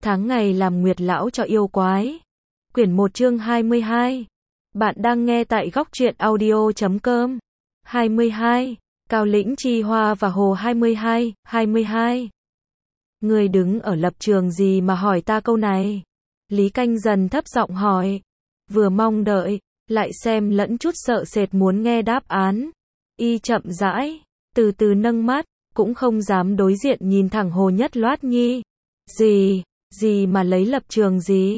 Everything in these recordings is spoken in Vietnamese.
Tháng ngày làm nguyệt lão cho yêu quái. Quyển 1 chương 22. Bạn đang nghe tại góc truyện audio.com. 22. Cao Lĩnh Chi Hoa và Hồ 22. Ngươi đứng ở lập trường gì mà hỏi ta câu này? Lý Canh Dần thấp giọng hỏi. Vừa mong đợi, lại xem lẫn chút sợ sệt muốn nghe đáp án. Y chậm rãi, từ từ nâng mắt, cũng không dám đối diện nhìn thẳng Hồ Nhất Loát Nhi. Gì mà lấy lập trường gì?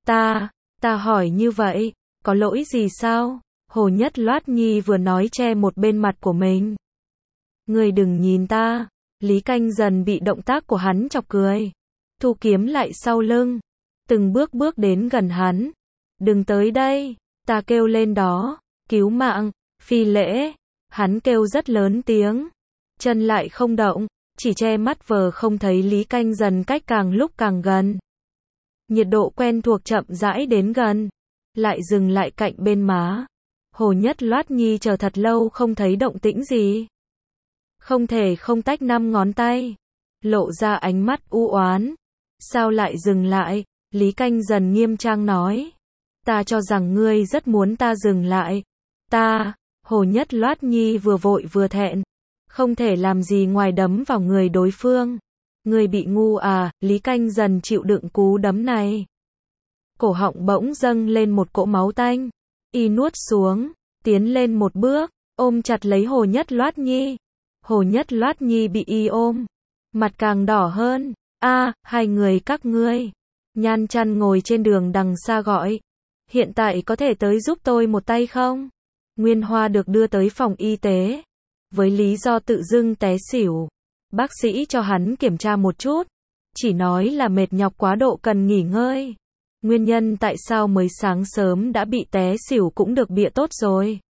Ta hỏi như vậy, có lỗi gì sao? Hồ Nhất Loát Nhi vừa nói che một bên mặt của mình. Ngươi đừng nhìn ta. Lý Canh Dần bị động tác của hắn chọc cười. Thu kiếm lại sau lưng, từng bước đến gần hắn. Đừng tới đây, ta kêu lên đó, cứu mạng, phi lễ. Hắn kêu rất lớn tiếng, chân lại không động, chỉ che mắt vờ không thấy Lý Canh Dần cách càng lúc càng gần. Nhiệt độ quen thuộc chậm rãi đến gần, lại dừng lại cạnh bên má. Hồ Nhất Loát Nhi chờ thật lâu không thấy động tĩnh gì. Không thể không tách 5 ngón tay, lộ ra ánh mắt u oán. Sao lại dừng lại? Lý Canh Dần nghiêm trang nói. Ta cho rằng ngươi rất muốn ta dừng lại. Hồ Nhất Loát Nhi vừa vội vừa thẹn, không thể làm gì ngoài đấm vào người đối phương. Ngươi bị ngu à? Lý Canh Dần chịu đựng cú đấm này. Cổ họng bỗng dâng lên một cỗ máu tanh. Y nuốt xuống, tiến lên một bước, ôm chặt lấy Hồ Nhất Loát Nhi. Hồ Nhất Loát Nhi bị y ôm, mặt càng đỏ hơn. Hai người các ngươi. Nhan Chăn ngồi trên đường đằng xa gọi. Hiện tại có thể tới giúp tôi một tay không? Nguyên Hoa được đưa tới phòng y tế, với lý do tự dưng té xỉu. Bác sĩ cho hắn kiểm tra một chút, chỉ nói là mệt nhọc quá độ cần nghỉ ngơi. Nguyên nhân tại sao mới sáng sớm đã bị té xỉu cũng được bịa tốt rồi.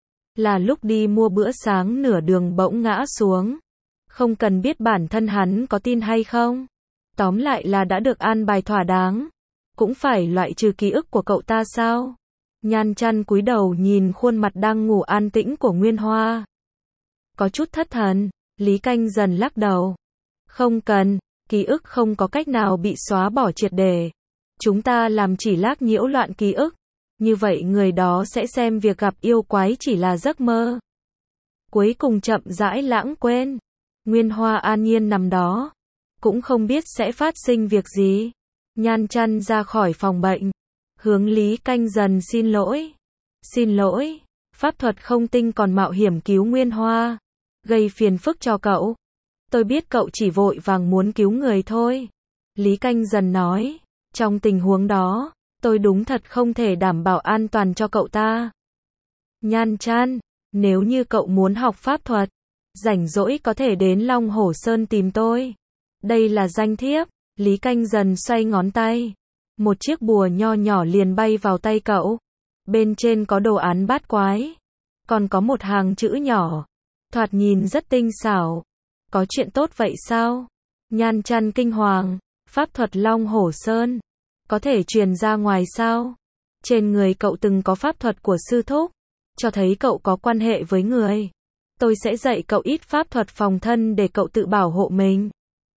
Là lúc đi mua bữa sáng nửa đường bỗng ngã xuống. Không cần biết bản thân hắn có tin hay không. Tóm lại là đã được an bài thỏa đáng. Cũng phải loại trừ ký ức của cậu ta sao? Nhan Chăn cúi đầu nhìn khuôn mặt đang ngủ an tĩnh của Nguyên Hoa. Có chút thất thần, Lý Canh Dần lắc đầu. Không cần, ký ức không có cách nào bị xóa bỏ triệt để. Chúng ta làm chỉ lác nhiễu loạn ký ức. Như vậy người đó sẽ xem việc gặp yêu quái chỉ là giấc mơ. Cuối cùng chậm rãi lãng quên. Nguyên Hoa an nhiên nằm đó, cũng không biết sẽ phát sinh việc gì. Nhan Chăn ra khỏi phòng bệnh, hướng Lý Canh Dần xin lỗi. Xin lỗi, pháp thuật không tinh còn mạo hiểm cứu Nguyên Hoa, gây phiền phức cho cậu. Tôi biết cậu chỉ vội vàng muốn cứu người thôi. Lý Canh Dần nói, trong tình huống đó, tôi đúng thật không thể đảm bảo an toàn cho cậu ta. Nhan Chăn, nếu như cậu muốn học pháp thuật, rảnh rỗi có thể đến Long Hổ Sơn tìm tôi. Đây là danh thiếp. Lý Canh Dần xoay ngón tay. Một chiếc bùa nho nhỏ liền bay vào tay cậu. Bên trên có đồ án bát quái. Còn có một hàng chữ nhỏ. Thoạt nhìn rất tinh xảo. Có chuyện tốt vậy sao? Nhan Chăn kinh hoàng. Pháp thuật Long Hổ Sơn. Có thể truyền ra ngoài sao? Trên người cậu từng có pháp thuật của sư thúc. Cho thấy cậu có quan hệ với người. Tôi sẽ dạy cậu ít pháp thuật phòng thân để cậu tự bảo hộ mình.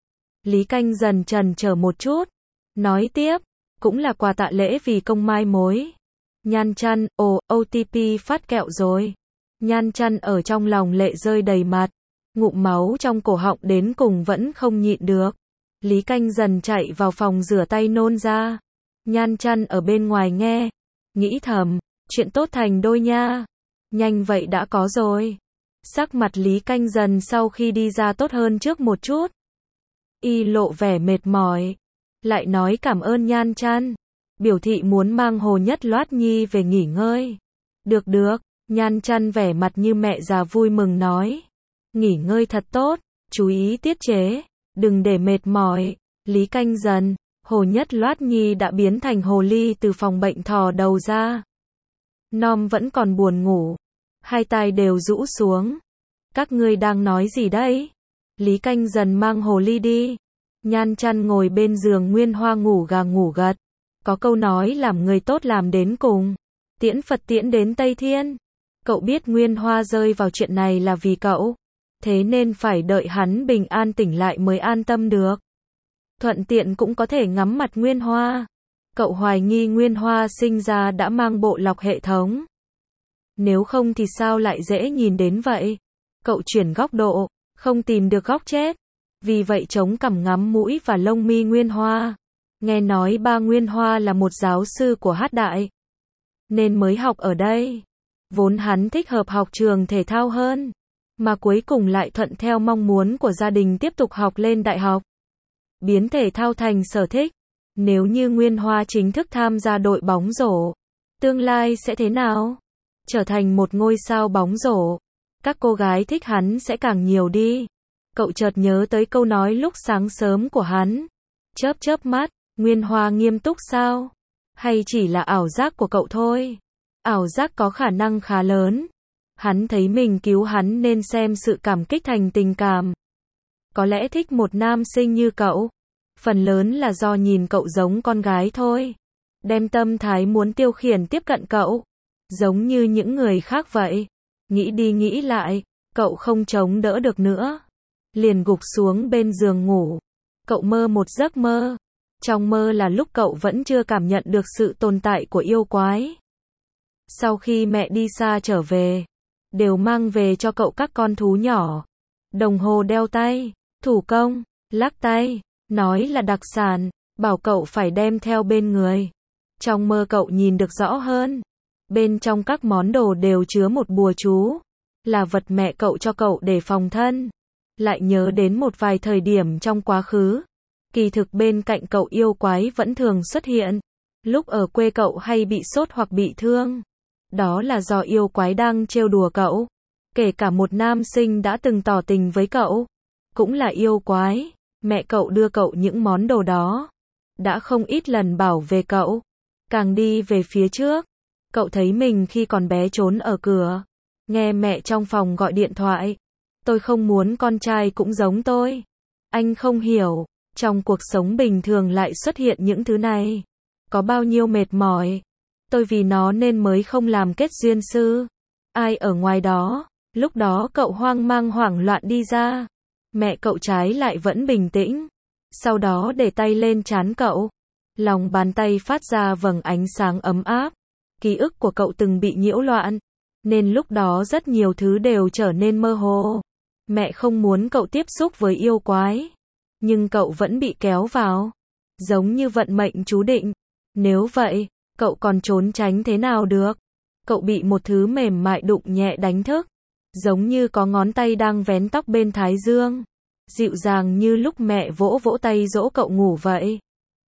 Lý Canh Dần chần chờ một chút, nói tiếp, cũng là quà tạ lễ vì công mai mối. Nhan Chăn, OTP phát kẹo rồi. Nhan Chăn ở trong lòng lệ rơi đầy mặt, ngụm máu trong cổ họng đến cùng vẫn không nhịn được. Lý Canh Dần chạy vào phòng rửa tay nôn ra. Nhan Chăn ở bên ngoài nghe, nghĩ thầm, chuyện tốt thành đôi nha. Nhanh vậy đã có rồi. Sắc mặt Lý Canh Dần sau khi đi ra tốt hơn trước một chút. Y lộ vẻ mệt mỏi, lại nói cảm ơn Nhan Chăn, biểu thị muốn mang Hồ Nhất Loát Nhi về nghỉ ngơi. Được, Nhan Chăn vẻ mặt như mẹ già vui mừng nói. Nghỉ ngơi thật tốt, chú ý tiết chế, đừng để mệt mỏi. Lý Canh Dần, Hồ Nhất Loát Nhi đã biến thành hồ ly từ phòng bệnh thò đầu ra. Nom vẫn còn buồn ngủ, hai tai đều rũ xuống. Các ngươi đang nói gì đấy? Lý Canh Dần mang hồ ly đi. Nhan Chăn ngồi bên giường Nguyên Hoa ngủ gà ngủ gật. Có câu nói làm người tốt làm đến cùng. Tiễn Phật tiễn đến Tây Thiên. Cậu biết Nguyên Hoa rơi vào chuyện này là vì cậu. Thế nên phải đợi hắn bình an tỉnh lại mới an tâm được. thuận tiện cũng có thể ngắm mặt Nguyên Hoa. Cậu hoài nghi Nguyên Hoa sinh ra đã mang bộ lọc hệ thống. Nếu không thì sao lại dễ nhìn đến vậy? Cậu chuyển góc độ, không tìm được góc chết. Vì vậy chống cằm ngắm mũi và lông mi Nguyên Hoa. Nghe nói ba Nguyên Hoa là một giáo sư của Hát Đại, nên mới học ở đây. Vốn hắn thích hợp học trường thể thao hơn, mà cuối cùng lại thuận theo mong muốn của gia đình tiếp tục học lên đại học. Biến thể thao thành sở thích. Nếu như Nguyên Hoa chính thức tham gia đội bóng rổ, tương lai sẽ thế nào? Trở thành một ngôi sao bóng rổ, các cô gái thích hắn sẽ càng nhiều đi. Cậu chợt nhớ tới câu nói lúc sáng sớm của hắn. Chớp chớp mắt, Nguyên Hoa nghiêm túc sao? Hay chỉ là ảo giác của cậu thôi? Ảo giác có khả năng khá lớn. Hắn thấy mình cứu hắn nên xem sự cảm kích thành tình cảm. Có lẽ thích một nam sinh như cậu, phần lớn là do nhìn cậu giống con gái thôi. Đem tâm thái muốn tiêu khiển tiếp cận cậu, giống như những người khác vậy. Nghĩ đi nghĩ lại, cậu không chống đỡ được nữa, liền gục xuống bên giường ngủ. Cậu mơ một giấc mơ. Trong mơ là lúc cậu vẫn chưa cảm nhận được sự tồn tại của yêu quái. Sau khi mẹ đi xa trở về, đều mang về cho cậu các con thú nhỏ. Đồng hồ đeo tay, thủ công, lắc tay, nói là đặc sản, bảo cậu phải đem theo bên người. Trong mơ cậu nhìn được rõ hơn. Bên trong các món đồ đều chứa một bùa chú, là vật mẹ cậu cho cậu để phòng thân. Lại nhớ đến một vài thời điểm trong quá khứ. Kỳ thực bên cạnh cậu yêu quái vẫn thường xuất hiện. Lúc ở quê cậu hay bị sốt hoặc bị thương. Đó là do yêu quái đang trêu đùa cậu. Kể cả một nam sinh đã từng tỏ tình với cậu, cũng là yêu quái. Mẹ cậu đưa cậu những món đồ đó, đã không ít lần bảo vệ cậu. Càng đi về phía trước, cậu thấy mình khi còn bé trốn ở cửa, nghe mẹ trong phòng gọi điện thoại. Tôi không muốn con trai cũng giống tôi. Anh không hiểu, trong cuộc sống bình thường lại xuất hiện những thứ này. Có bao nhiêu mệt mỏi. Tôi vì nó nên mới không làm kết duyên sư. Ai ở ngoài đó? Lúc đó cậu hoang mang hoảng loạn đi ra. Mẹ cậu trái lại vẫn bình tĩnh. Sau đó để tay lên trán cậu. Lòng bàn tay phát ra vầng ánh sáng ấm áp. Ký ức của cậu từng bị nhiễu loạn, nên lúc đó rất nhiều thứ đều trở nên mơ hồ. Mẹ không muốn cậu tiếp xúc với yêu quái, nhưng cậu vẫn bị kéo vào. Giống như vận mệnh chú định. Nếu vậy, cậu còn trốn tránh thế nào được? Cậu bị một thứ mềm mại đụng nhẹ đánh thức. Giống như có ngón tay đang vén tóc bên thái dương. Dịu dàng như lúc mẹ vỗ vỗ tay dỗ cậu ngủ vậy.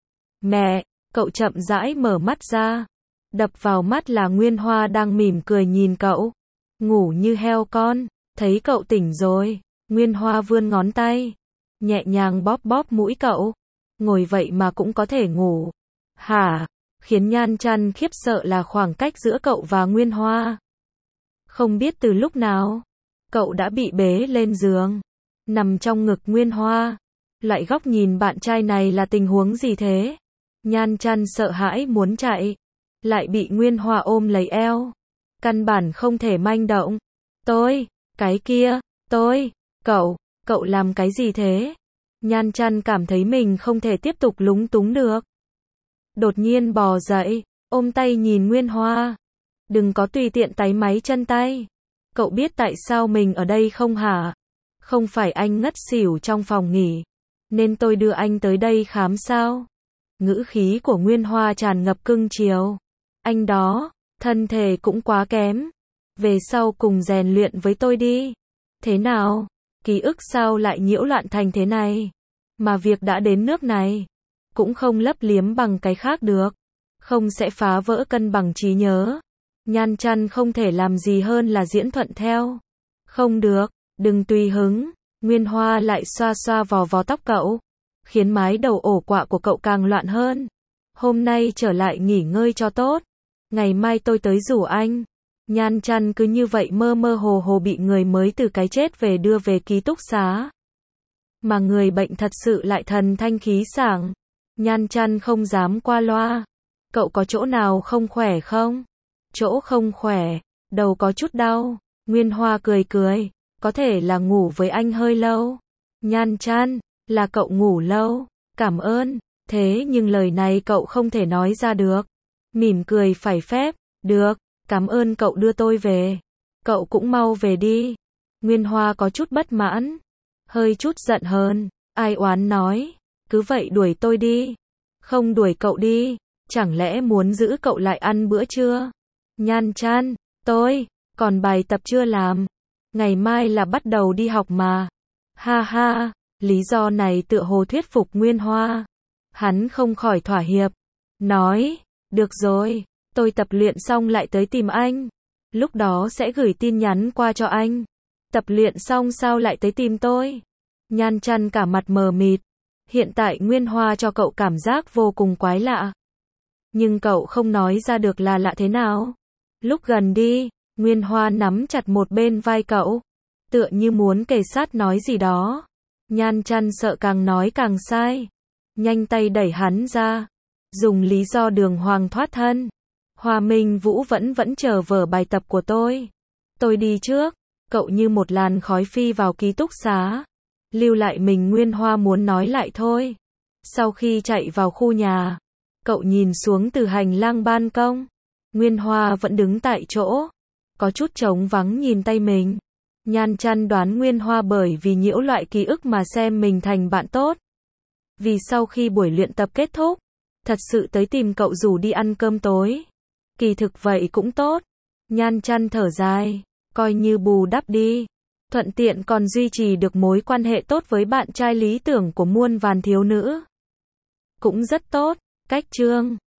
Mẹ, cậu chậm rãi mở mắt ra. Đập vào mắt là Nguyên Hoa đang mỉm cười nhìn cậu. Ngủ như heo con. Thấy cậu tỉnh rồi, Nguyên Hoa vươn ngón tay, nhẹ nhàng bóp bóp mũi cậu. Ngồi vậy mà cũng có thể ngủ. Hả? Khiến Nhan Chăn khiếp sợ là khoảng cách giữa cậu và Nguyên Hoa. Không biết từ lúc nào, cậu đã bị bế lên giường, nằm trong ngực Nguyên Hoa. Loại góc nhìn bạn trai này là tình huống gì thế? Nhan Chăn sợ hãi muốn chạy, lại bị Nguyên Hoa ôm lấy eo. Căn bản không thể manh động. Cái kia, cậu làm cái gì thế? Nhan Chăn cảm thấy mình không thể tiếp tục lúng túng được. Đột nhiên bò dậy, ôm tay nhìn Nguyên Hoa. Đừng có tùy tiện táy máy chân tay. Cậu biết tại sao mình ở đây không hả? Không phải anh ngất xỉu trong phòng nghỉ, nên tôi đưa anh tới đây khám sao? Ngữ khí của Nguyên Hoa tràn ngập cưng chiều. Anh đó, thân thể cũng quá kém. Về sau cùng rèn luyện với tôi đi. Thế nào? Ký ức sao lại nhiễu loạn thành thế này? Mà việc đã đến nước này, cũng không lấp liếm bằng cái khác được. Không sẽ phá vỡ cân bằng trí nhớ. Nhan Chăn không thể làm gì hơn là diễn thuận theo. Không được, đừng tùy hứng. Nguyên Hoa lại xoa xoa vò vò tóc cậu, khiến mái đầu ổ quạ của cậu càng loạn hơn. Hôm nay trở lại nghỉ ngơi cho tốt. Ngày mai tôi tới rủ anh. Nhan Chăn cứ như vậy mơ mơ hồ hồ bị người mới từ cái chết về đưa về ký túc xá. Mà người bệnh thật sự lại thần thanh khí sảng. Nhan Chăn không dám qua loa. Cậu có chỗ nào không khỏe không? Chỗ không khỏe, đầu có chút đau. Nguyên Hoa cười cười, có thể là ngủ với anh hơi lâu. Nhan Chăn, là cậu ngủ lâu. Cảm ơn, thế nhưng lời này cậu không thể nói ra được. Mỉm cười phải phép, được, cảm ơn cậu đưa tôi về. Cậu cũng mau về đi. Nguyên Hoa có chút bất mãn, hơi chút giận hờn, ai oán nói, cứ vậy đuổi tôi đi. Không đuổi cậu đi, chẳng lẽ muốn giữ cậu lại ăn bữa trưa? Nhan Chan, tôi, còn bài tập chưa làm. Ngày mai là bắt đầu đi học mà. Ha ha, lý do này tựa hồ thuyết phục Nguyên Hoa. Hắn không khỏi thỏa hiệp, nói, được rồi, tôi tập luyện xong lại tới tìm anh. Lúc đó sẽ gửi tin nhắn qua cho anh. Tập luyện xong sao lại tới tìm tôi? Nhan Chan cả mặt mờ mịt. Hiện tại Nguyên Hoa cho cậu cảm giác vô cùng quái lạ. Nhưng cậu không nói ra được là lạ thế nào. Lúc gần đi, Nguyên Hoa nắm chặt một bên vai cậu, tựa như muốn kề sát nói gì đó. Nhan Chan sợ càng nói càng sai, nhanh tay đẩy hắn ra, dùng lý do đường hoàng thoát thân. Hoa Minh Vũ vẫn chờ vở bài tập của tôi. Tôi đi trước. Cậu như một làn khói phi vào ký túc xá, lưu lại mình. Nguyên Hoa muốn nói lại thôi. Sau khi chạy vào khu nhà, cậu nhìn xuống từ hành lang ban công. Nguyên Hoa vẫn đứng tại chỗ, có chút trống vắng nhìn tay mình. Nhan Chan đoán Nguyên Hoa bởi vì nhiễu loại ký ức mà xem mình thành bạn tốt. Vì sau khi buổi luyện tập kết thúc, thật sự tới tìm cậu rủ đi ăn cơm tối. Kỳ thực vậy cũng tốt. Nhan Chan thở dài, coi như bù đắp đi. Thuận tiện còn duy trì được mối quan hệ tốt với bạn trai lý tưởng của muôn vàn thiếu nữ. Cũng rất tốt. Cách chương